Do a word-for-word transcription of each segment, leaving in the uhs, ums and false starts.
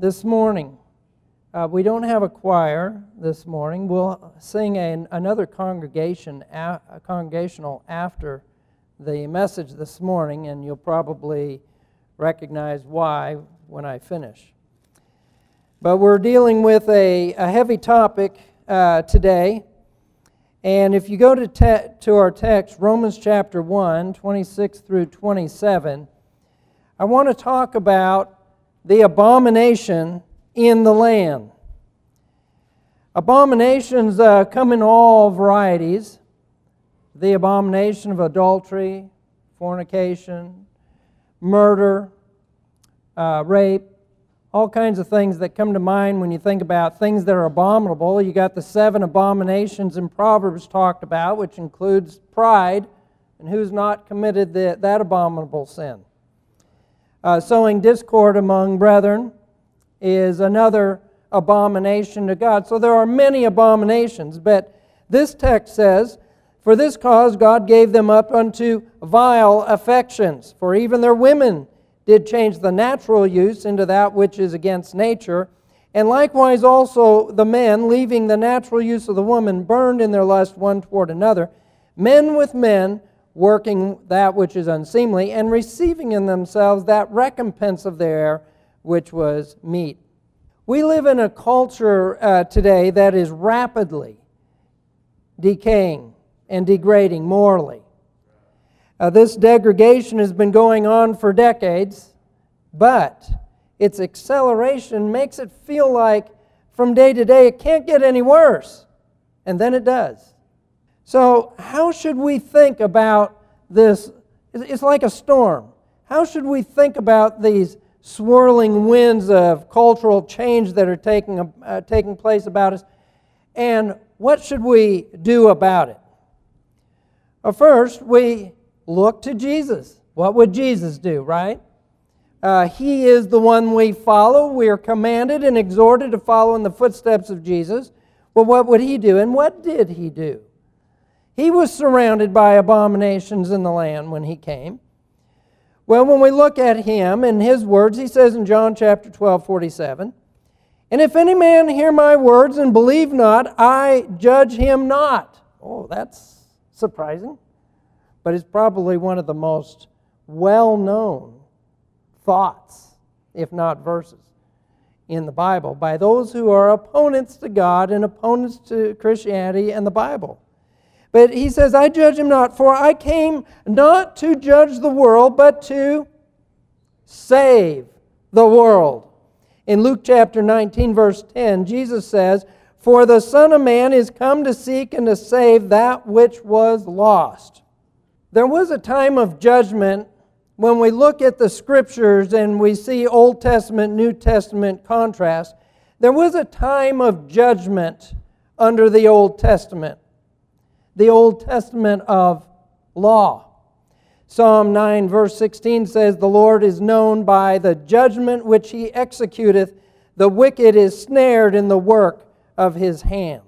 this morning. Uh, we don't have a choir this morning. We'll sing a, another congregation, a, a congregational after the message this morning, and you'll probably recognize why when I finish. But we're dealing with a, a heavy topic uh, today. And if you go to, te- to our text, Romans chapter one, twenty-six through twenty-seven, I want to talk about the abomination in the land. Abominations uh, come in all varieties. The abomination of adultery, fornication, murder, uh, rape, all kinds of things that come to mind when you think about things that are abominable. You got the seven abominations in Proverbs talked about, which includes pride, and who's not committed the, that abominable sin. Uh, sowing discord among brethren is another abomination to God. So there are many abominations, but this text says, "For this cause God gave them up unto vile affections, for even their women did change the natural use into that which is against nature. And likewise also the men, leaving the natural use of the woman, burned in their lust one toward another, men with men, working that which is unseemly, and receiving in themselves that recompense of their which was meat." We live in a culture uh, today that is rapidly decaying and degrading morally. Uh, this degradation has been going on for decades, but its acceleration makes it feel like from day to day it can't get any worse, and then it does. So how should we think about this? It's like a storm. How should we think about these swirling winds of cultural change that are taking, uh, taking place about us, and what should we do about it? Well, first, we look to Jesus. What would Jesus do, right? Uh, he is the one we follow. We are commanded and exhorted to follow in the footsteps of Jesus. Well, what would he do? And what did he do? He was surrounded by abominations in the land when he came. Well, when we look at him and his words, he says in John chapter twelve, forty-seven, "And if any man hear my words and believe not, I judge him not." Oh, that's surprising. But it's probably one of the most well-known thoughts, if not verses, in the Bible by those who are opponents to God and opponents to Christianity and the Bible. But he says, "I judge him not, for I came not to judge the world, but to save the world." In Luke chapter nineteen, verse ten, Jesus says, "For the Son of Man is come to seek and to save that which was lost." There was a time of judgment when we look at the Scriptures and we see Old Testament, New Testament contrast. There was a time of judgment under the Old Testament, the Old Testament of law. Psalm nine, verse sixteen says, "The Lord is known by the judgment which He executeth. The wicked is snared in the work of His hands."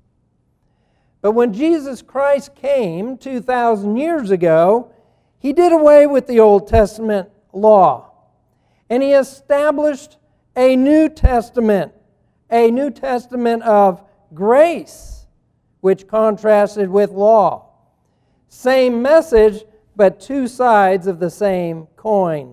But when Jesus Christ came two thousand years ago, He did away with the Old Testament law. And He established a New Testament, a New Testament of grace, which contrasted with law. Same message, but two sides of the same coin.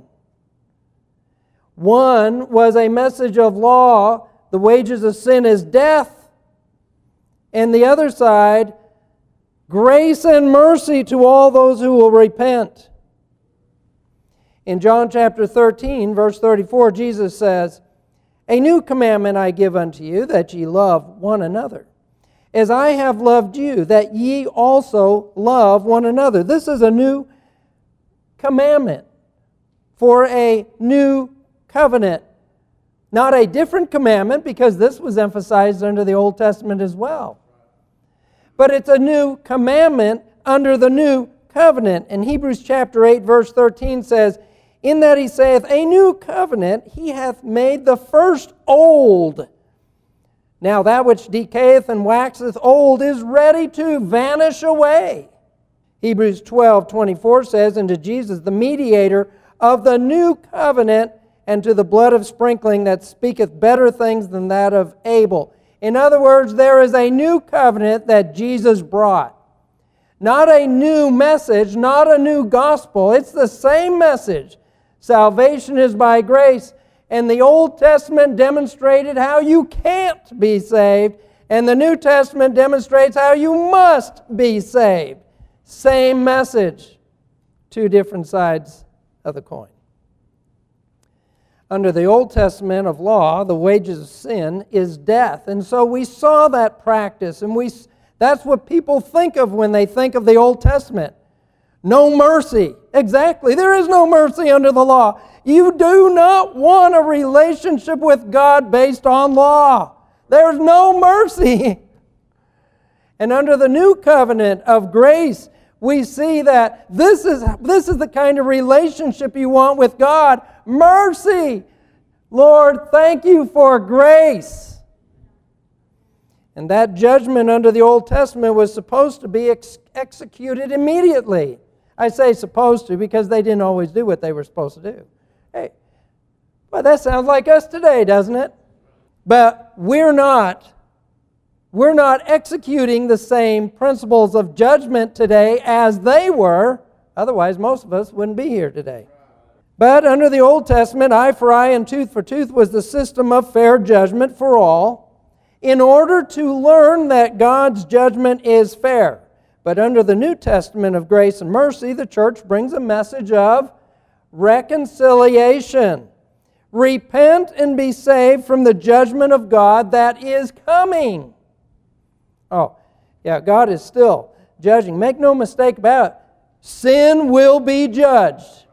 One was a message of law, the wages of sin is death. And the other side, grace and mercy to all those who will repent. In John chapter thirteen, verse thirty-four, Jesus says, "A new commandment I give unto you, that ye love one another, as I have loved you, that ye also love one another." This is a new commandment for a new covenant. Not a different commandment, because this was emphasized under the Old Testament as well. But it's a new commandment under the new covenant. And Hebrews chapter eight, verse thirteen says, "In that He saith, a new covenant He hath made the first old. Now that which decayeth and waxeth old is ready to vanish away." Hebrews twelve, twenty-four says, "Unto Jesus, the mediator of the new covenant, and to the blood of sprinkling that speaketh better things than that of Abel. In other words, there is a new covenant that Jesus brought. Not a new message, not a new gospel. It's the same message. Salvation is by grace. And the Old Testament demonstrated how you can't be saved. And the New Testament demonstrates how you must be saved. Same message. Two different sides of the coin. Under the Old Testament of law, the wages of sin is death. And so we saw that practice, and we that's what people think of when they think of the Old Testament. No mercy. Exactly. There is no mercy under the law. You do not want a relationship with God based on law. There's no mercy. And under the new covenant of grace, we see that this is, this is the kind of relationship you want with God. Mercy. Lord, thank you for grace. And that judgment under the Old Testament was supposed to be ex- executed immediately. I say supposed to because they didn't always do what they were supposed to do. Hey, well, that sounds like us today, doesn't it? But we're not. We're not executing the same principles of judgment today as they were. Otherwise, most of us wouldn't be here today. But under the Old Testament, eye for eye and tooth for tooth was the system of fair judgment for all, in order to learn that God's judgment is fair. But under the New Testament of grace and mercy, the church brings a message of reconciliation. Repent and be saved from the judgment of God that is coming. Oh, yeah, God is still judging. Make no mistake about it. Sin will be judged.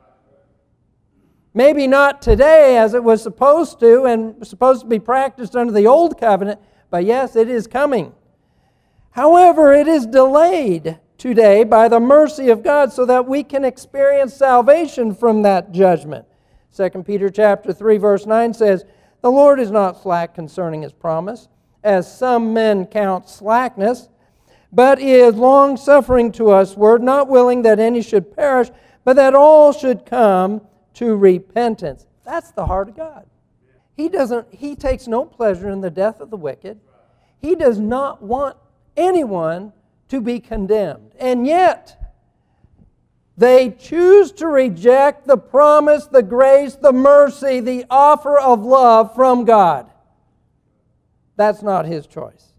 Maybe not today as it was supposed to and supposed to be practiced under the Old Covenant, but yes, it is coming. However, it is delayed today by the mercy of God so that we can experience salvation from that judgment. Second Peter chapter three, verse nine says, "The Lord is not slack concerning His promise, as some men count slackness, but is long-suffering to usward, not willing that any should perish, but that all should come to repentance." That's the heart of God. He doesn't, He takes no pleasure in the death of the wicked. He does not want anyone to be condemned. And yet, they choose to reject the promise, the grace, the mercy, the offer of love from God. That's not His choice.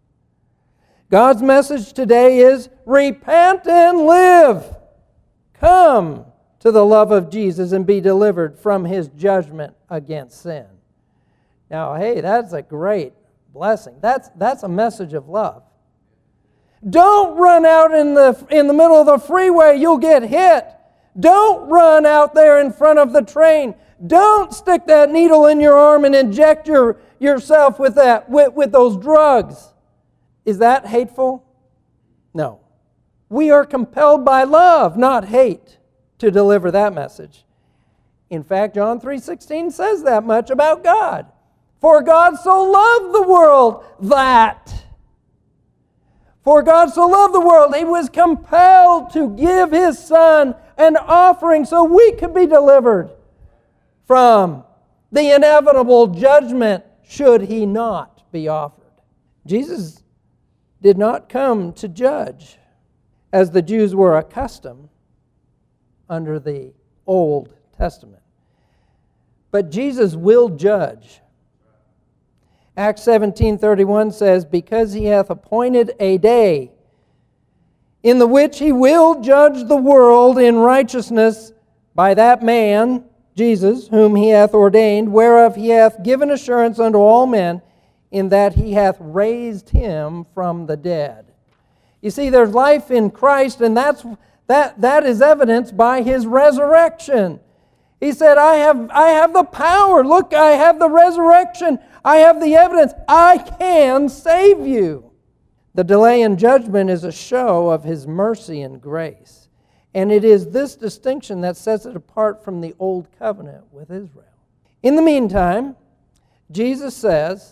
God's message today is repent and live. Come to the love of Jesus and be delivered from His judgment against sin. Now, hey, that's a great blessing. That's, that's a message of love. Don't run out in the, in the middle of the freeway. You'll get hit. Don't run out there in front of the train. Don't stick that needle in your arm and inject your, yourself with, that, with, with those drugs. Is that hateful? No. We are compelled by love, not hate, to deliver that message. In fact, John three sixteen says that much about God. For God so loved the world that. For God so loved the world, He was compelled to give His Son an offering so we could be delivered from the inevitable judgment should He not be offered. Jesus did not come to judge as the Jews were accustomed under the Old Testament. But Jesus will judge. Acts seventeen thirty-one says, "Because He hath appointed a day in the which He will judge the world in righteousness by that man, Jesus, whom He hath ordained, whereof He hath given assurance unto all men, in that He hath raised Him from the dead." You see, there's life in Christ, and that's that, that is evidenced by His resurrection. He said, I have, I have the power. Look, I have the resurrection. I have the evidence. I can save you. The delay in judgment is a show of His mercy and grace. And it is this distinction that sets it apart from the old covenant with Israel. In the meantime, Jesus says,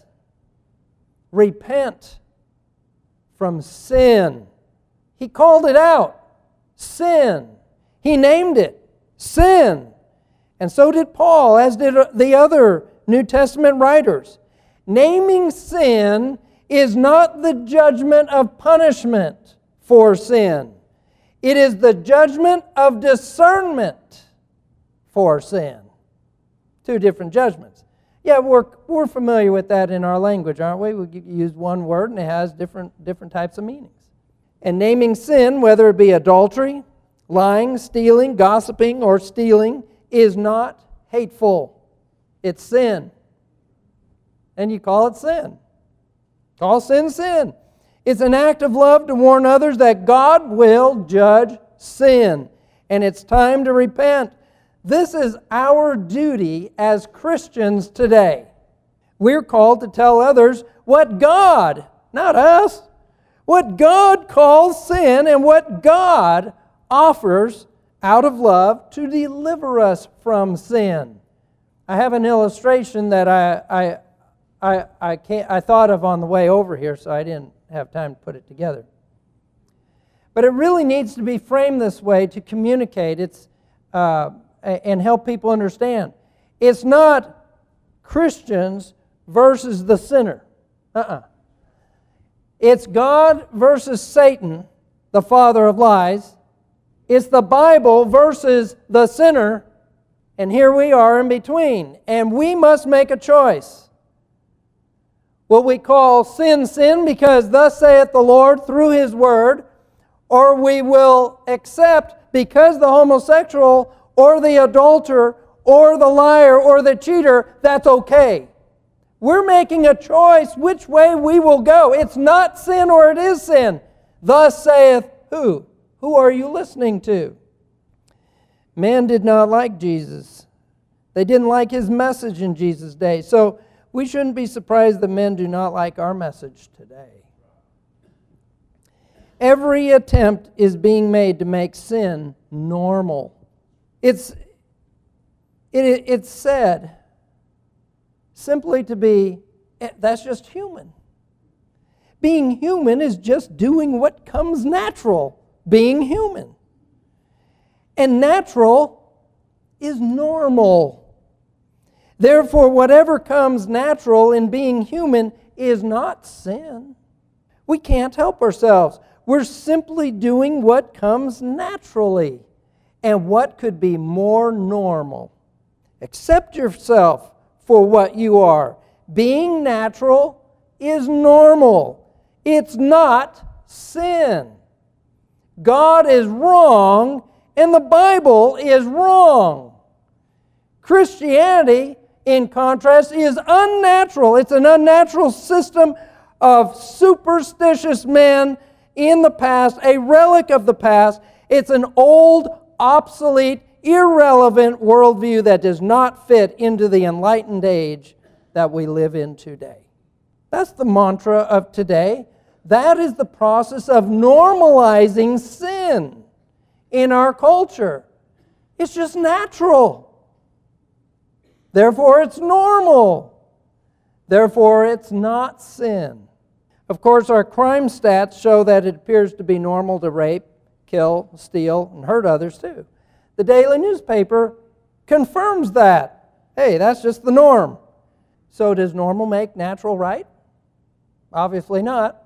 repent from sin. He called it out. Sin. He named it. Sin. And so did Paul, as did the other New Testament writers. Naming sin is not the judgment of punishment for sin. It is the judgment of discernment for sin. Two different judgments. Yeah, we're, we're familiar with that in our language, aren't we? We use one word and it has different, different types of meanings. And naming sin, whether it be adultery, lying, stealing, gossiping, or stealing, is not hateful. It's sin. And you call it sin. Call sin sin. It's an act of love to warn others that God will judge sin. And it's time to repent. This is our duty as Christians today. We're called to tell others what God, not us, what God calls sin and what God offers out of love to deliver us from sin. I have an illustration that I I I I, can't, I thought of on the way over here, so I didn't have time to put it together. But it really needs to be framed this way to communicate it's uh, and help people understand. It's not Christians versus the sinner. Uh-uh. It's God versus Satan, the father of lies. It's the Bible versus the sinner, and here we are in between. And we must make a choice. Will we call sin sin because thus saith the Lord through His Word, or we will accept because the homosexual or the adulterer or the liar or the cheater, that's okay. We're making a choice which way we will go. It's not sin or it is sin. Thus saith who? Who are you listening to? Men did not like Jesus. They didn't like His message in Jesus' day. So we shouldn't be surprised that men do not like our message today. Every attempt is being made to make sin normal. It's, it, it's said simply to be, that's just human. Being human is just doing what comes natural. Being human. And natural is normal. Therefore, whatever comes natural in being human is not sin. We can't help ourselves. We're simply doing what comes naturally. And what could be more normal? Accept yourself for what you are. Being natural is normal. It's not sin. God is wrong, and the Bible is wrong. Christianity, in contrast, is unnatural. It's an unnatural system of superstitious men in the past, a relic of the past. It's an old, obsolete, irrelevant worldview that does not fit into the enlightened age that we live in today. That's the mantra of today. That is the process of normalizing sin in our culture. It's just natural. Therefore, it's normal. Therefore, it's not sin. Of course, our crime stats show that it appears to be normal to rape, kill, steal, and hurt others too. The daily newspaper confirms that. Hey, that's just the norm. So does normal make natural right? Obviously not.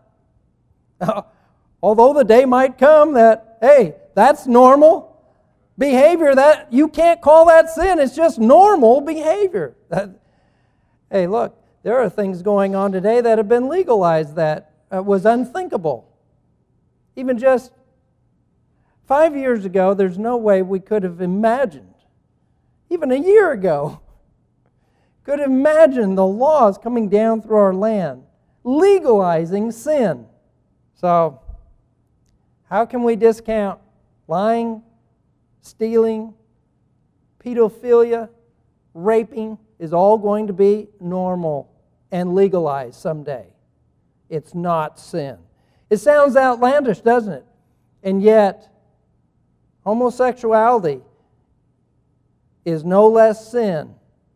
Although the day might come that, hey, that's normal behavior. That you can't call that sin. It's just normal behavior. That, hey, look, there are things going on today that have been legalized that uh, was unthinkable. Even just five years ago, there's no way we could have imagined, even a year ago, could imagine the laws coming down through our land, legalizing sin. So, how can we discount lying, stealing, pedophilia, raping is all going to be normal and legalized someday? It's not sin. It sounds outlandish, doesn't it? And yet, homosexuality is no less sin,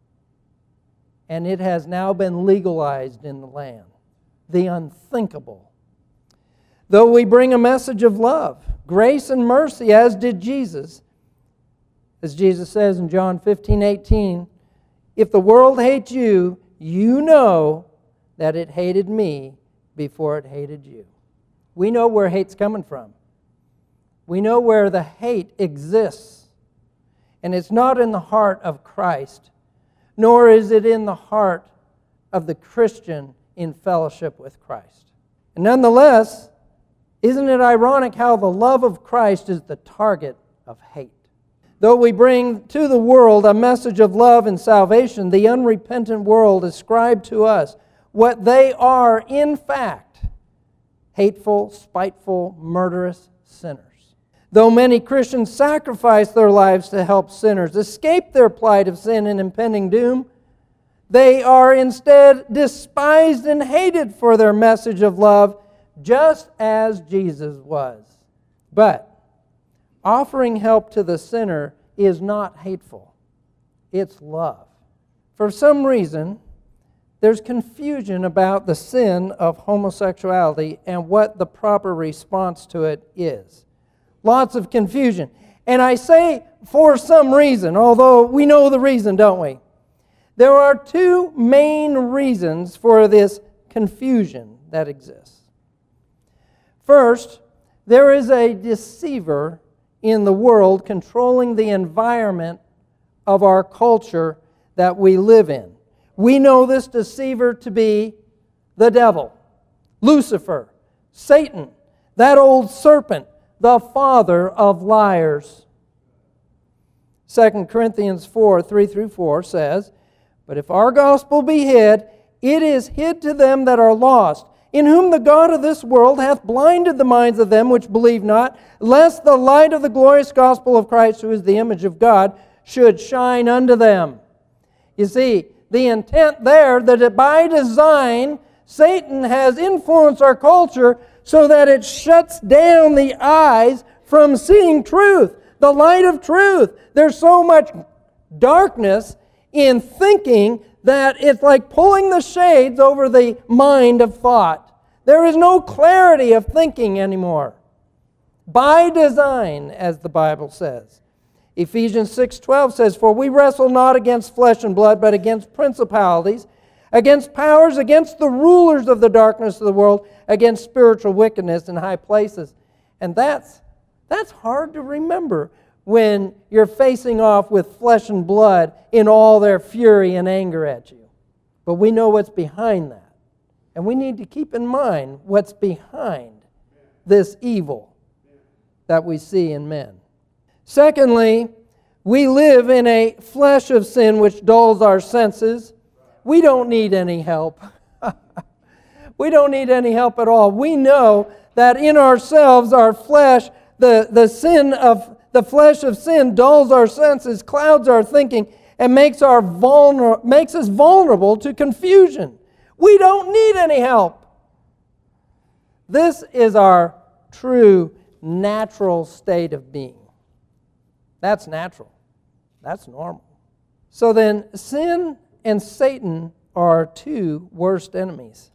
and it has now been legalized in the land. The unthinkable. Though we bring a message of love, grace, and mercy, as did Jesus, As Jesus says in John fifteen eighteen, if the world hates you, you know that it hated me before it hated you. We know where hate's coming from. We know where the hate exists. And it's not in the heart of Christ, nor is it in the heart of the Christian in fellowship with Christ. And nonetheless, isn't it ironic how the love of Christ is the target of hate? Though we bring to the world a message of love and salvation, the unrepentant world ascribe to us what they are in fact: hateful, spiteful, murderous sinners. Though many Christians sacrifice their lives to help sinners escape their plight of sin and impending doom, they are instead despised and hated for their message of love, just as Jesus was. But offering help to the sinner is not hateful. It's love. For some reason, there's confusion about the sin of homosexuality and what the proper response to it is. Lots of confusion. And I say for some reason, although we know the reason, don't we? There are two main reasons for this confusion that exists. First, there is a deceiver in the world controlling the environment of our culture that we live in. We know this deceiver to be the devil, Lucifer, Satan, that old serpent, the father of liars. Second Corinthians four, three through four says, but if our gospel be hid, it is hid to them that are lost, in whom the God of this world hath blinded the minds of them which believe not, lest the light of the glorious gospel of Christ, who is the image of God, should shine unto them. You see, the intent there, that by design, Satan has influenced our culture so that it shuts down the eyes from seeing truth, the light of truth. There's so much darkness in thinking that it's like pulling the shades over the mind of thought. There is no clarity of thinking anymore. By design, as the Bible says. Ephesians six twelve says, for we wrestle not against flesh and blood, but against principalities, against powers, against the rulers of the darkness of the world, against spiritual wickedness in high places. And that's, that's hard to remember when you're facing off with flesh and blood in all their fury and anger at you. But we know what's behind that. And we need to keep in mind what's behind this evil that we see in men. Secondly, we live in a flesh of sin which dulls our senses. We don't need any help. We don't need any help at all. We know that in ourselves, our flesh, the, the sin of the flesh of sin dulls our senses, clouds our thinking, and makes our vulner, makes us vulnerable to confusion. We don't need any help. This is our true natural state of being. That's natural. That's normal. So then, sin and Satan are our two worst enemies.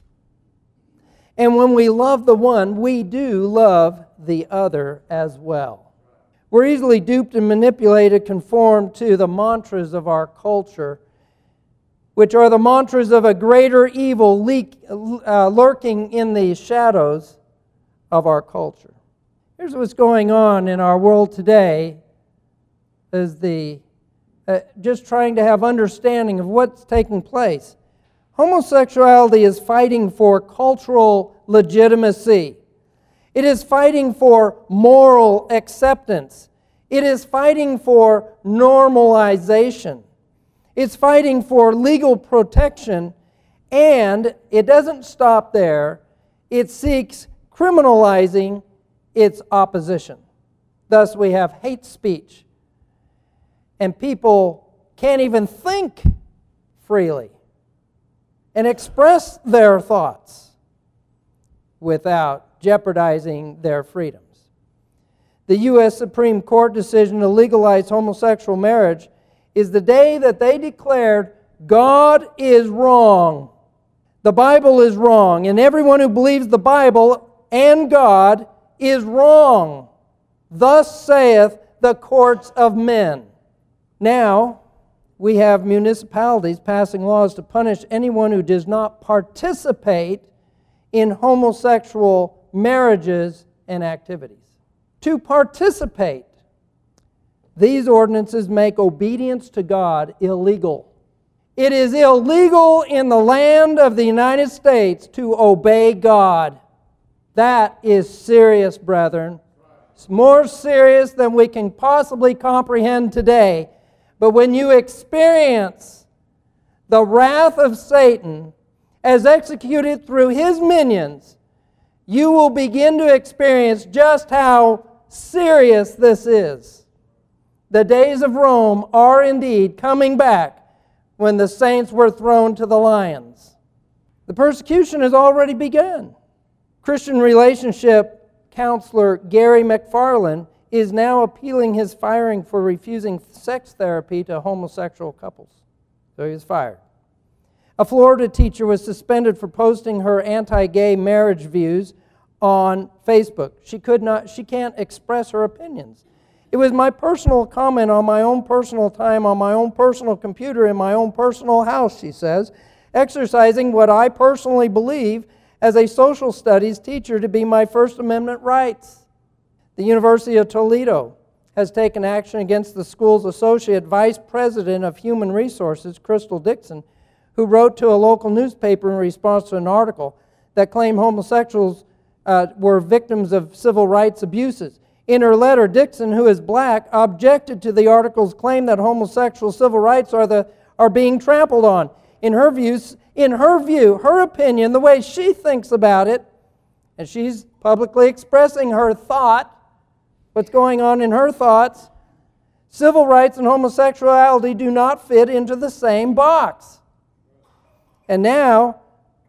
And when we love the one, we do love the other as well. We're easily duped and manipulated, conformed to the mantras of our culture, which are the mantras of a greater evil leak, uh, lurking in the shadows of our culture. Here's what's going on in our world today, is the uh, just trying to have understanding of what's taking place. Homosexuality is fighting for cultural legitimacy. It is fighting for moral acceptance. It is fighting for normalization. It's fighting for legal protection, and it doesn't stop there. It seeks criminalizing its opposition. Thus, we have hate speech, and people can't even think freely and express their thoughts without jeopardizing their freedoms. The U S Supreme Court decision to legalize homosexual marriage is the day that they declared God is wrong. The Bible is wrong, and everyone who believes the Bible and God is wrong. Thus saith the courts of men. Now, we have municipalities passing laws to punish anyone who does not participate in homosexual marriages and activities. To participate. These ordinances make obedience to God illegal. It is illegal in the land of the United States to obey God. That is serious, brethren. It's more serious than we can possibly comprehend today. But when you experience the wrath of Satan as executed through his minions, you will begin to experience just how serious this is. The days of Rome are indeed coming back when the saints were thrown to the lions. The persecution has already begun. Christian relationship counselor Gary McFarland is now appealing his firing for refusing sex therapy to homosexual couples. So he was fired. A Florida teacher was suspended for posting her anti-gay marriage views on Facebook. She could not, she can't express her opinions. It was my personal comment on my own personal time, on my own personal computer, in my own personal house, she says, exercising what I personally believe as a social studies teacher to be my First Amendment rights. The University of Toledo has taken action against the school's associate vice president of human resources, Crystal Dixon, who wrote to a local newspaper in response to an article that claimed homosexuals uh, were victims of civil rights abuses. In her letter, Dixon, who is black, objected to the article's claim that homosexual civil rights are, the, are being trampled on. In her views, in her view, her opinion, the way she thinks about it, and she's publicly expressing her thought, what's going on in her thoughts, civil rights and homosexuality do not fit into the same box. And now,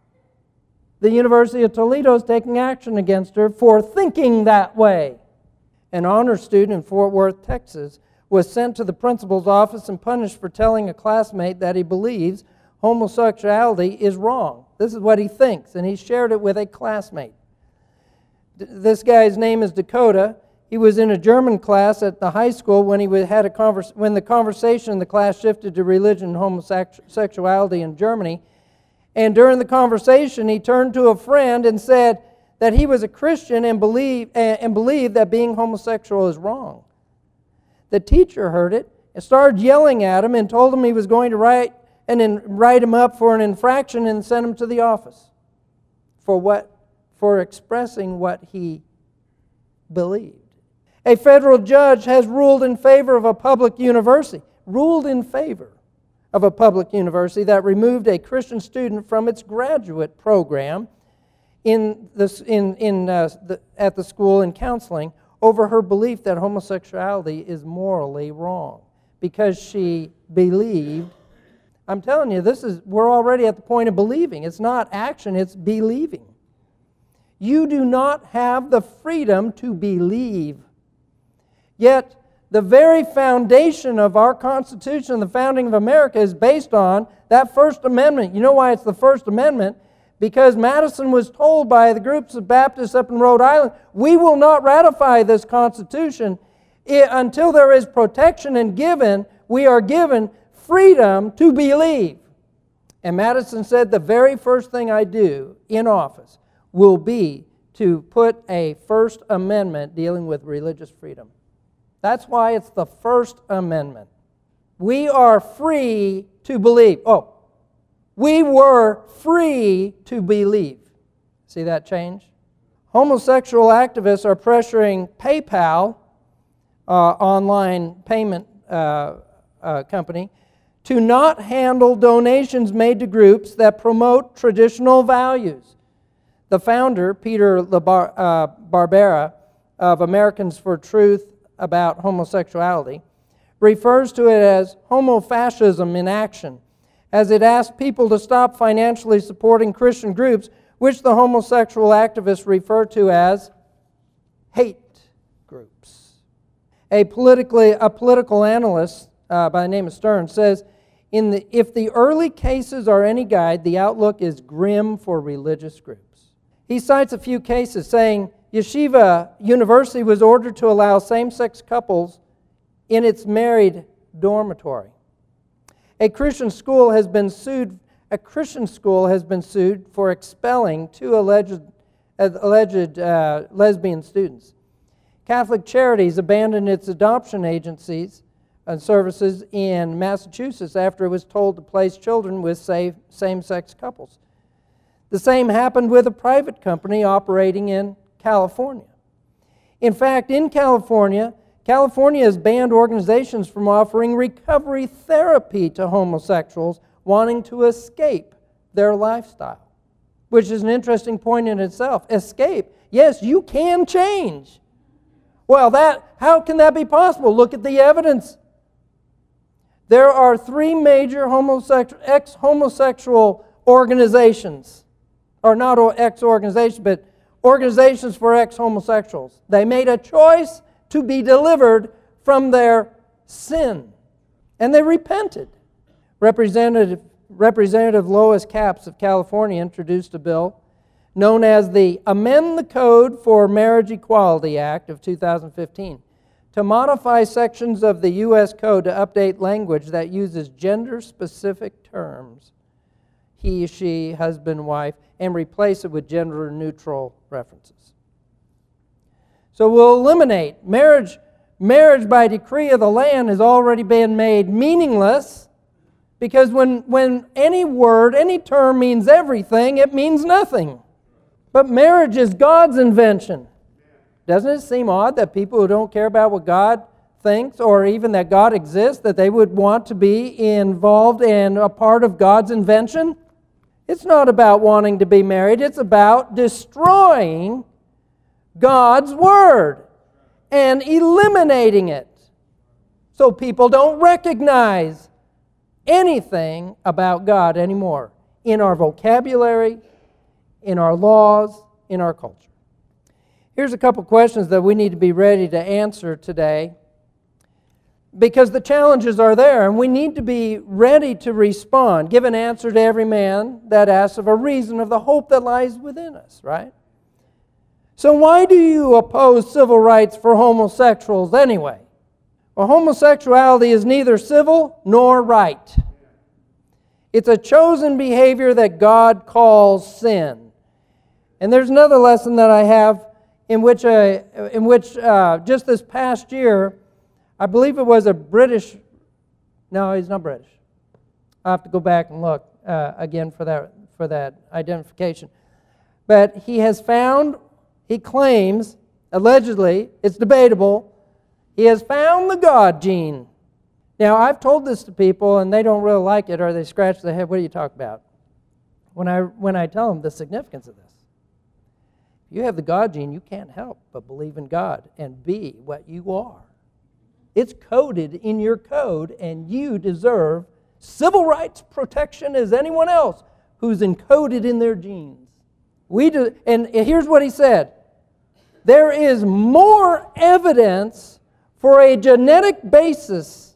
the University of Toledo is taking action against her for thinking that way. An honor student in Fort Worth, Texas, was sent to the principal's office and punished for telling a classmate that he believes homosexuality is wrong. This is what he thinks, and he shared it with a classmate. D- this guy's name is Dakota. He was in a German class at the high school when he had a convers- when the conversation in the class shifted to religion and homosexuality in Germany. And during the conversation, he turned to a friend and said that he was a Christian and believed, and believed that being homosexual is wrong. The teacher heard it and started yelling at him and told him he was going to write and then write him up for an infraction and send him to the office for what? For expressing what he believed. A federal judge has ruled in favor of a public university, ruled in favor of a public university that removed a Christian student from its graduate program in this, in, in, uh, the, at the school in counseling over her belief that homosexuality is morally wrong because she believed. I'm telling you, this is we're already at the point of believing. It's not action, it's believing. You do not have the freedom to believe. Yet, the very foundation of our Constitution, the founding of America, is based on that First Amendment. You know why it's the First Amendment? Because Madison was told by the groups of Baptists up in Rhode Island, we will not ratify this Constitution until there is protection and given, we are given freedom to believe. And Madison said, the very first thing I do in office will be to put a First Amendment dealing with religious freedom. That's why it's the First Amendment. We are free to believe. Oh, we were free to believe. See that change? Homosexual activists are pressuring PayPal, uh, online payment uh, uh, company, to not handle donations made to groups that promote traditional values. The founder, Peter Labar- uh, Barbera, of Americans for Truth about homosexuality, refers to it as homofascism in action, as it asks people to stop financially supporting Christian groups, which the homosexual activists refer to as hate groups. A, politically, a political analyst uh, by the name of Stern says, In the, if the early cases are any guide, the outlook is grim for religious groups. He cites a few cases saying, Yeshiva University was ordered to allow same-sex couples in its married dormitory. A Christian school has been sued. A Christian school has been sued for expelling two alleged alleged uh, lesbian students. Catholic Charities abandoned its adoption agencies and services in Massachusetts after it was told to place children with same-sex couples. The same happened with a private company operating in California. In fact, in California, California has banned organizations from offering recovery therapy to homosexuals wanting to escape their lifestyle, which is an interesting point in itself. Escape. Yes, you can change. Well, that how can that be possible? Look at the evidence. There are three major homosexual, ex-homosexual organizations, or not ex-organizations, but organizations for ex-homosexuals. They made a choice to be delivered from their sin, and they repented. Representative, Representative Lois Capps of California introduced a bill known as the Amend the Code for Marriage Equality Act of two thousand fifteen to modify sections of the U S Code to update language that uses gender-specific terms, he, she, husband, wife, and replace it with gender-neutral references. So we'll eliminate marriage. Marriage by decree of the land has already been made meaningless, because when, when any word, any term means everything, it means nothing. But marriage is God's invention. Doesn't it seem odd that people who don't care about what God thinks, or even that God exists, that they would want to be involved in a part of God's invention? It's not about wanting to be married. It's about destroying God's Word and eliminating it, so people don't recognize anything about God anymore in our vocabulary, in our laws, in our culture. Here's a couple questions that we need to be ready to answer today, because the challenges are there, and we need to be ready to respond, give an answer to every man that asks of a reason of the hope that lies within us, right? So why do you oppose civil rights for homosexuals anyway? Well, homosexuality is neither civil nor right. It's a chosen behavior that God calls sin. And there's another lesson that I have in which, uh, in which uh, just this past year, I believe it was a British, no, he's not British. I'll have to go back and look uh, again for that, for that identification. But he has found, he claims, allegedly, it's debatable, he has found the God gene. Now, I've told this to people, and they don't really like it, or they scratch their head. What are you talking about? When I, when I tell them the significance of this. If you have the God gene, you can't help but believe in God and be what you are. It's coded in your code, and you deserve civil rights protection as anyone else who's encoded in their genes. We do, and here's what he said. There is more evidence for a genetic basis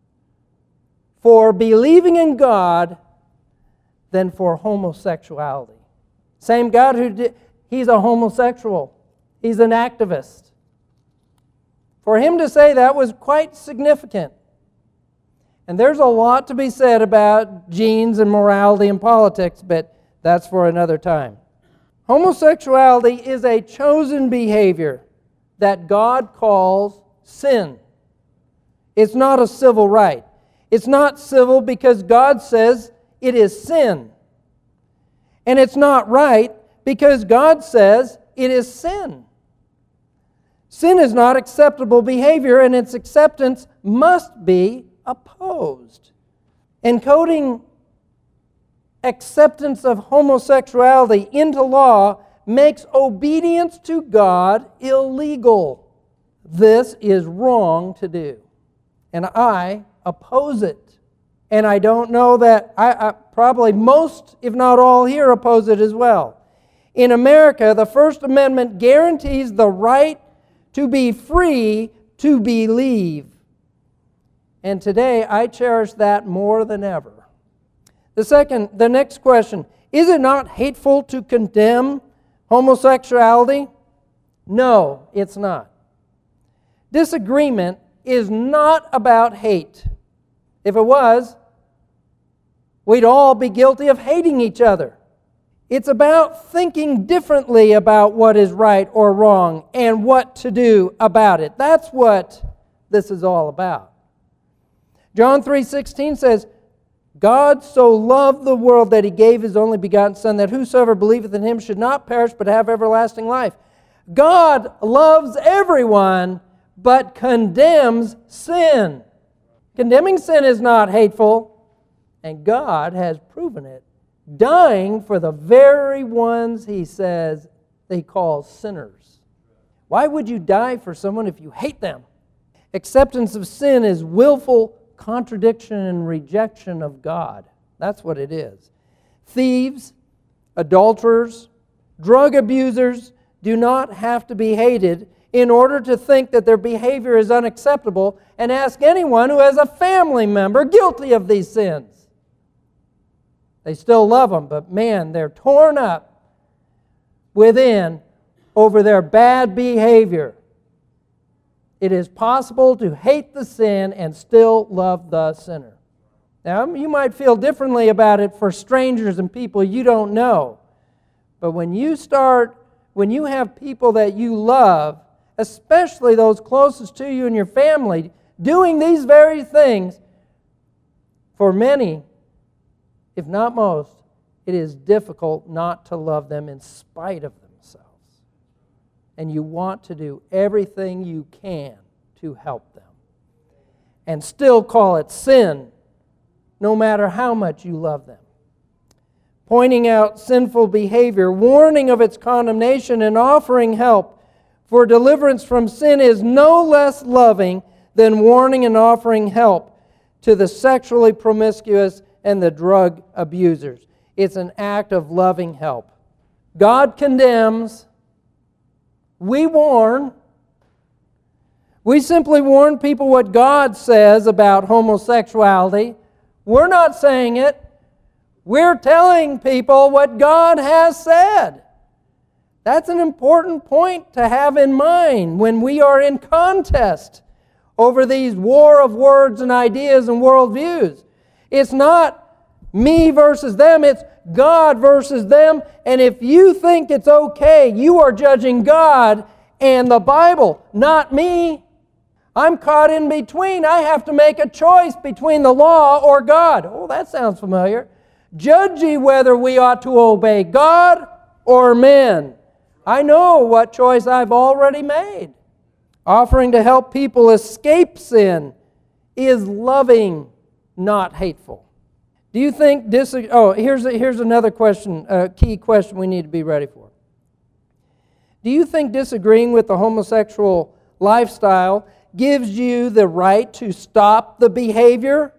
for believing in God than for homosexuality. Same God who did, he's a homosexual. He's an activist. For him to say that was quite significant. And there's a lot to be said about genes and morality and politics, but that's for another time. Homosexuality is a chosen behavior that God calls sin. It's not a civil right. It's not civil because God says it is sin. And it's not right because God says it is sin. Sin is not acceptable behavior, and its acceptance must be opposed. Encoding acceptance of homosexuality into law makes obedience to God illegal. This is wrong to do, and I oppose it. And I don't know that, I, I probably most, if not all here, oppose it as well. In America, the First Amendment guarantees the right to be free to believe. And today, I cherish that more than ever. The second, the next question, is it not hateful to condemn homosexuality? No, it's not. Disagreement is not about hate. If it was, we'd all be guilty of hating each other. It's about thinking differently about what is right or wrong and what to do about it. That's what this is all about. John three sixteen says, God so loved the world that He gave His only begotten Son, that whosoever believeth in Him should not perish but have everlasting life. God loves everyone, but condemns sin. Condemning sin is not hateful, and God has proven it, dying for the very ones He says He calls sinners. Why would you die for someone if you hate them? Acceptance of sin is willful contradiction and rejection of God. That's what it is. Thieves, adulterers, drug abusers do not have to be hated in order to think that their behavior is unacceptable, and ask anyone who has a family member guilty of these sins. They still love them, but man, they're torn up within over their bad behavior. It is possible to hate the sin and still love the sinner. Now, you might feel differently about it for strangers and people you don't know. But when you start, when you have people that you love, especially those closest to you and your family, doing these very things, for many, if not most, it is difficult not to love them in spite of themselves. And you want to do everything you can to help them. And still call it sin, no matter how much you love them. Pointing out sinful behavior, warning of its condemnation, and offering help for deliverance from sin is no less loving than warning and offering help to the sexually promiscuous and the drug abusers. It's an act of loving help. God condemns. We warn. We simply warn people what God says about homosexuality. We're not saying it. We're telling people what God has said. That's an important point to have in mind when we are in contest over these war of words and ideas and worldviews. It's not me versus them, it's God versus them. And if you think it's okay, you are judging God and the Bible, not me. I'm caught in between. I have to make a choice between the law or God. Oh, that sounds familiar. Judge ye whether we ought to obey God or men. I know what choice I've already made. Offering to help people escape sin is loving, not hateful. Do you think dis- oh, here's a, here's another question, a key question we need to be ready for. Do you think disagreeing with the homosexual lifestyle gives you the right to stop the behavior?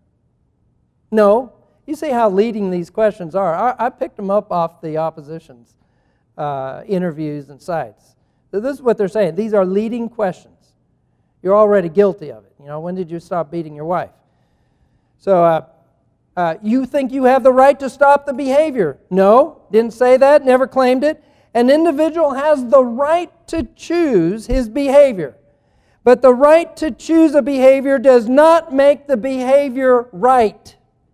No. You see how leading these questions are. I, I picked them up off the opposition's uh, interviews and sites. So this is what they're saying. These are leading questions. You're already guilty of it. You know, when did you stop beating your wife? So, uh, uh, you think you have the right to stop the behavior? No, didn't say that, never claimed it. An individual has the right to choose his behavior. But the right to choose a behavior does not make the behavior right.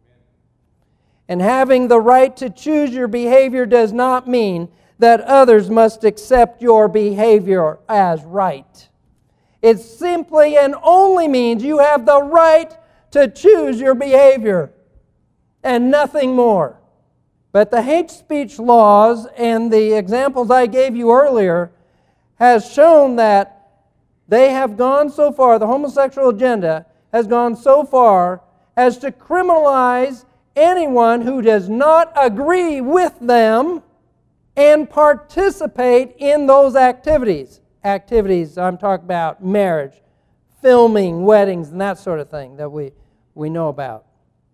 And having the right to choose your behavior does not mean that others must accept your behavior as right. It simply and only means you have the right to choose your behavior and nothing more. But the hate speech laws and the examples I gave you earlier has shown that they have gone so far, the homosexual agenda has gone so far as to criminalize anyone who does not agree with them and participate in those activities. Activities, I'm talking about marriage, filming, weddings, and that sort of thing that we, we know about.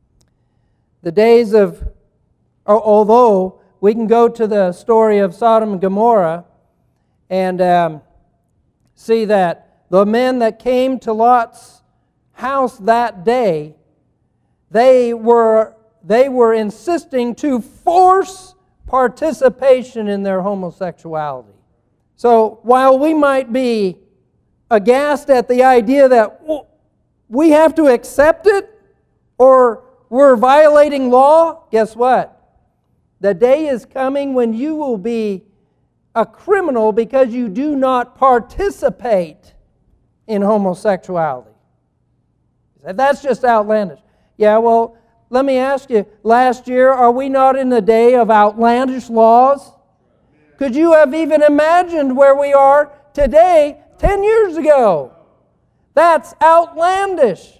The days of, although we can go to the story of Sodom and Gomorrah and um, see that the men that came to Lot's house that day, they were, they were insisting to force participation in their homosexuality. So while we might be aghast at the idea that we have to accept it, or we're violating law, guess what? The day is coming when you will be a criminal because you do not participate in homosexuality. That's just outlandish. Yeah, well, let me ask you, last year, are we not in the day of outlandish laws? Could you have even imagined where we are today ten years ago? That's outlandish.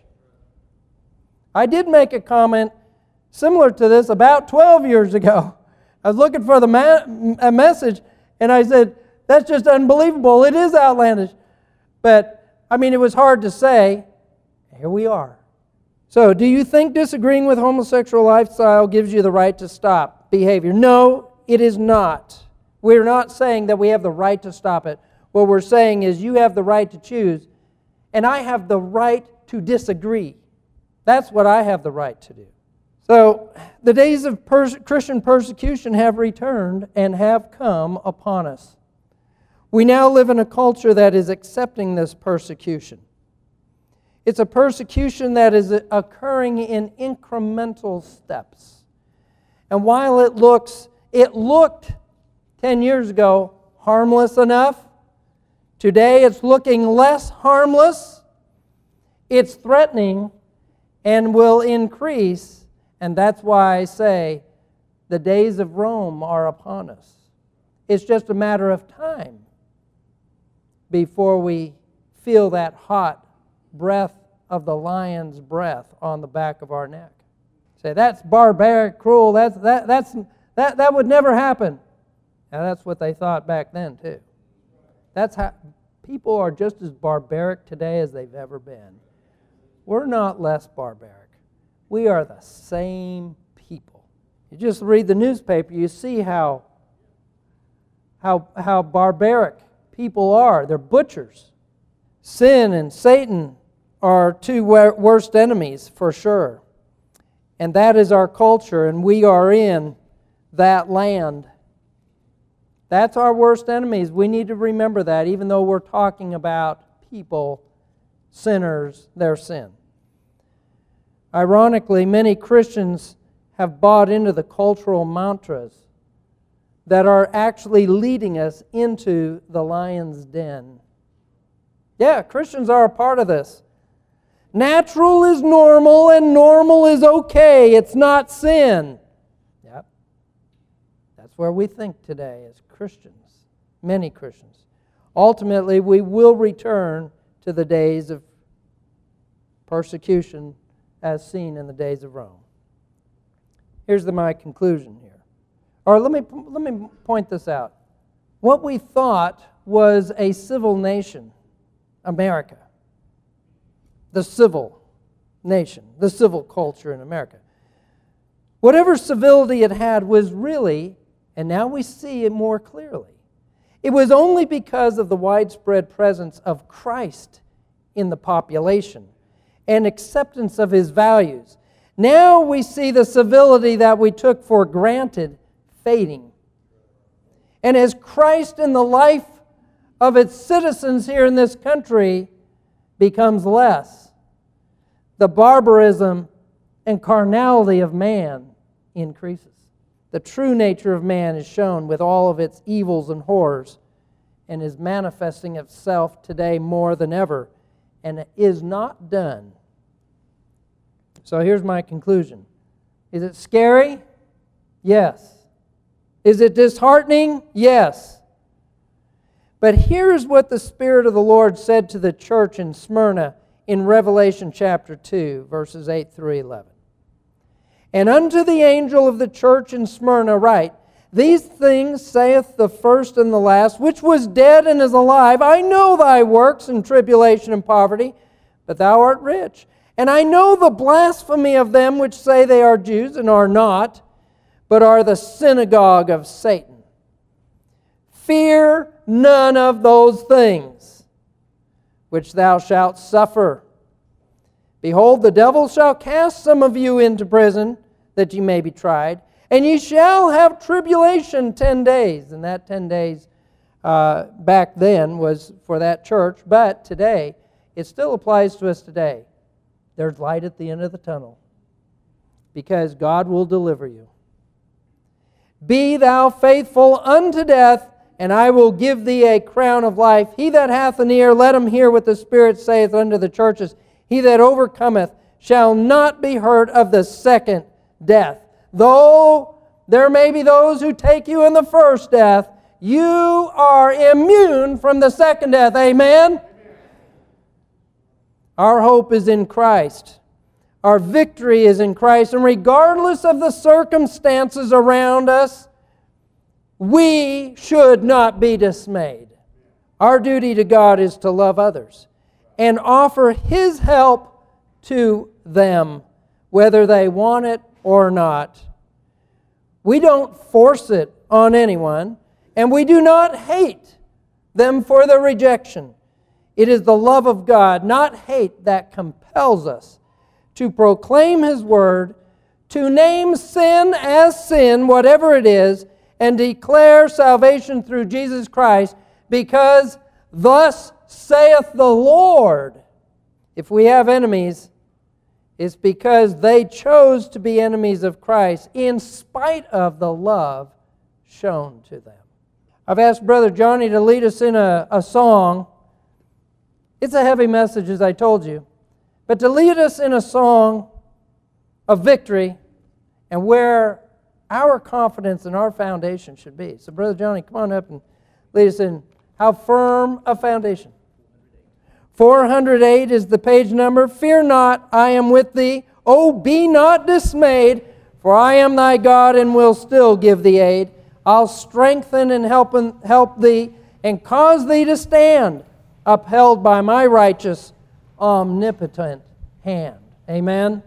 I did make a comment similar to this about twelve years ago. I was looking for the ma- a message, and I said, that's just unbelievable. It is outlandish. But, I mean, it was hard to say. Here we are. So, do you think disagreeing with homosexual lifestyle gives you the right to stop behavior? No, it is not. We're not saying that we have the right to stop it. What we're saying is you have the right to choose, and I have the right to disagree. That's what I have the right to do. So, the days of pers- Christian persecution have returned and have come upon us. We now live in a culture that is accepting this persecution. It's a persecution that is occurring in incremental steps. And while it looks, it looked ten years ago harmless enough, today it's looking less harmless. It's threatening and will increase. And that's why I say the days of Rome are upon us. It's just a matter of time before we feel that hot breath of the lion's breath on the back of our neck. Say, that's barbaric, cruel, that's, that, that's, that, that would never happen. Now that's what they thought back then too. That's how people are just as barbaric today as they've ever been. We're not less barbaric. We are the same people. You just read the newspaper, you see how, how, how barbaric people are. They're butchers. Sin and Satan are two worst enemies for sure. And that is our culture, and we are in that land. That's our worst enemies. We need to remember that, even though we're talking about people, sinners, their sin. Ironically, many Christians have bought into the cultural mantras that are actually leading us into the lion's den. Yeah, Christians are a part of this. Natural is normal and normal is okay. It's not sin. Yep. That's where we think today as Christians, many Christians. Ultimately, we will return to the days of persecution as seen in the days of Rome. Here's the, my conclusion here. Or let me, let me point this out. What we thought was a civil nation, America, the civil nation, the civil culture in America, whatever civility it had was really, and now we see it more clearly, it was only because of the widespread presence of Christ in the population and acceptance of His values. Now we see the civility that we took for granted fading. And as Christ in the life of its citizens here in this country becomes less, the barbarism and carnality of man increases. The true nature of man is shown with all of its evils and horrors and is manifesting itself today more than ever, and it is not done. So here's my conclusion. Is it scary? Yes. Is it disheartening? Yes. But here's what the Spirit of the Lord said to the church in Smyrna in Revelation chapter two, verses eight through eleven. And unto the angel of the church in Smyrna write, These things saith the first and the last, which was dead and is alive. I know thy works and tribulation and poverty, but thou art rich. And I know the blasphemy of them which say they are Jews and are not, but are the synagogue of Satan. Fear none of those things which thou shalt suffer. Behold, the devil shall cast some of you into prison, that ye may be tried, and ye shall have tribulation ten days. And that ten days uh, back then was for that church, but today, it still applies to us today. There's light at the end of the tunnel. because God will deliver you. Be thou faithful unto death, and I will give thee a crown of life. He that hath an ear, let him hear what the Spirit saith unto the churches. He that overcometh shall not be hurt of the second death. Though there may be those who take you in the first death, you are immune from the second death. Amen? Amen. Our hope is in Christ. Our victory is in Christ. And regardless of the circumstances around us, we should not be dismayed. Our duty to God is to love others and offer His help to them, whether they want it or not. We don't force it on anyone, and we do not hate them for their rejection. It is the love of God, not hate, that compels us to proclaim His Word, to name sin as sin, whatever it is, and declare salvation through Jesus Christ, because thus saith the Lord. If we have enemies, it's because they chose to be enemies of Christ in spite of the love shown to them. I've asked Brother Johnny to lead us in a, a song. It's a heavy message, as I told you. But to lead us in a song of victory and where our confidence and our foundation should be. So Brother Johnny, come on up and lead us in how firm a foundation. four hundred eight is the page number. Fear not, I am with thee. Oh, be not dismayed, for I am thy God and will still give thee aid. I'll strengthen and help, help thee and cause thee to stand, upheld by my righteous, omnipotent hand. Amen.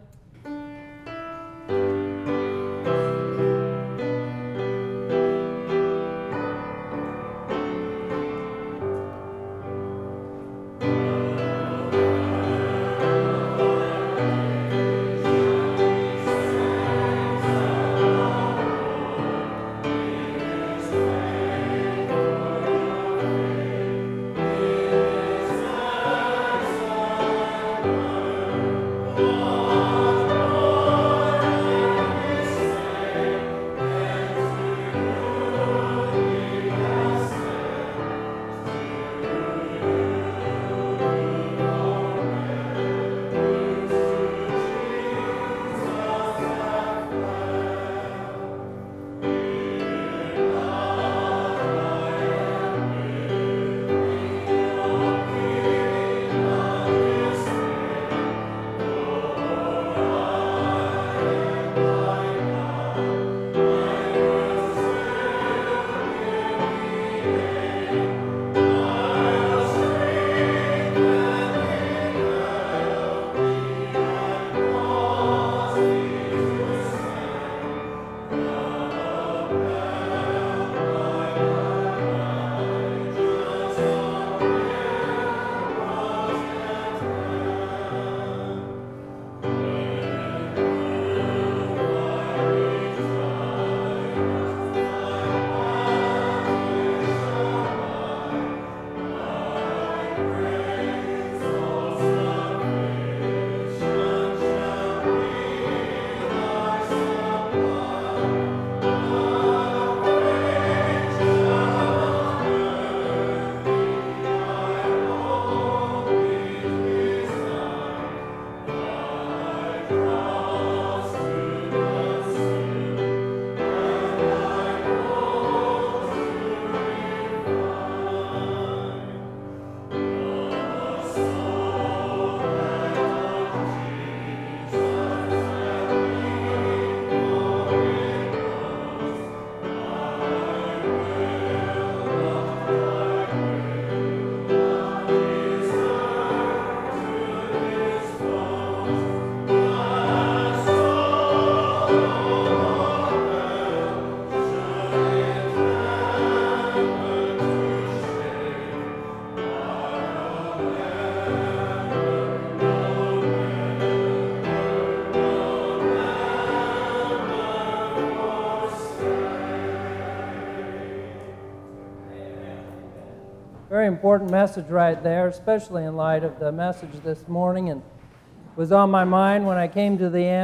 Very important message right there, especially in light of the message this morning, and was on my mind when I came to the end.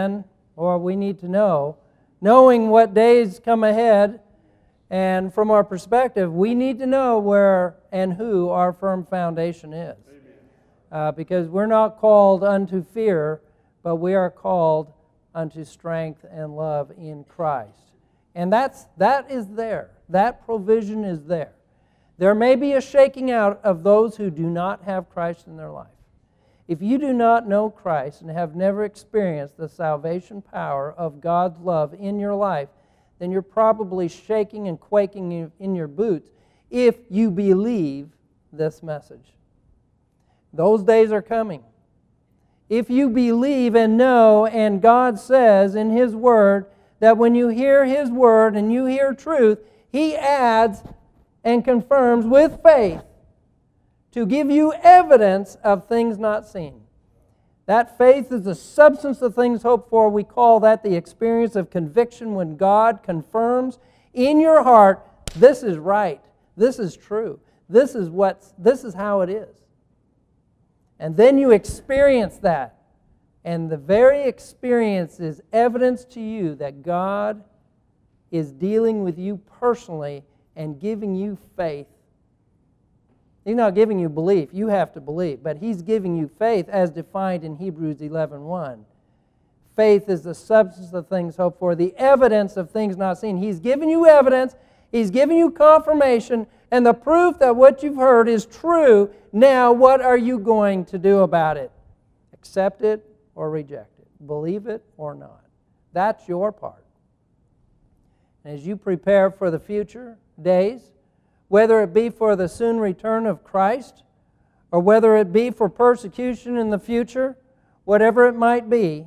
or we need to know, knowing what days come ahead, and from our perspective, we need to know where and who our firm foundation is. Uh, because we're not called unto fear, but we are called unto strength and love in Christ. And that's that is there. That provision is there. There may be a shaking out of those who do not have Christ in their life. If you do not know Christ and have never experienced the salvation power of God's love in your life, then you're probably shaking and quaking in your boots if you believe this message. Those days are coming. If you believe and know, and God says in His Word that when you hear His Word and you hear truth, He adds and confirms with faith to give you evidence of things not seen. That faith is the substance of things hoped for. We call that the experience of conviction when God confirms in your heart, this is right, this is true, this is what's, this is how it is. And then you experience that. And the very experience is evidence to you that God is dealing with you personally and giving you faith. He's not giving you belief. You have to believe. But He's giving you faith as defined in Hebrews eleven one. Faith is the substance of things hoped for, the evidence of things not seen. He's giving you evidence. He's giving you confirmation and the proof that what you've heard is true. Now, what are you going to do about it? Accept it or reject it. Believe it or not. That's your part. As you prepare for the future days, whether it be for the soon return of Christ, or whether it be for persecution in the future, whatever it might be,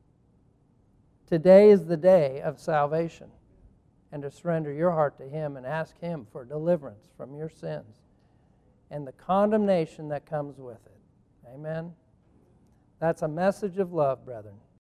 today is the day of salvation, and to surrender your heart to Him and ask Him for deliverance from your sins and the condemnation that comes with it. Amen? That's a message of love, brethren.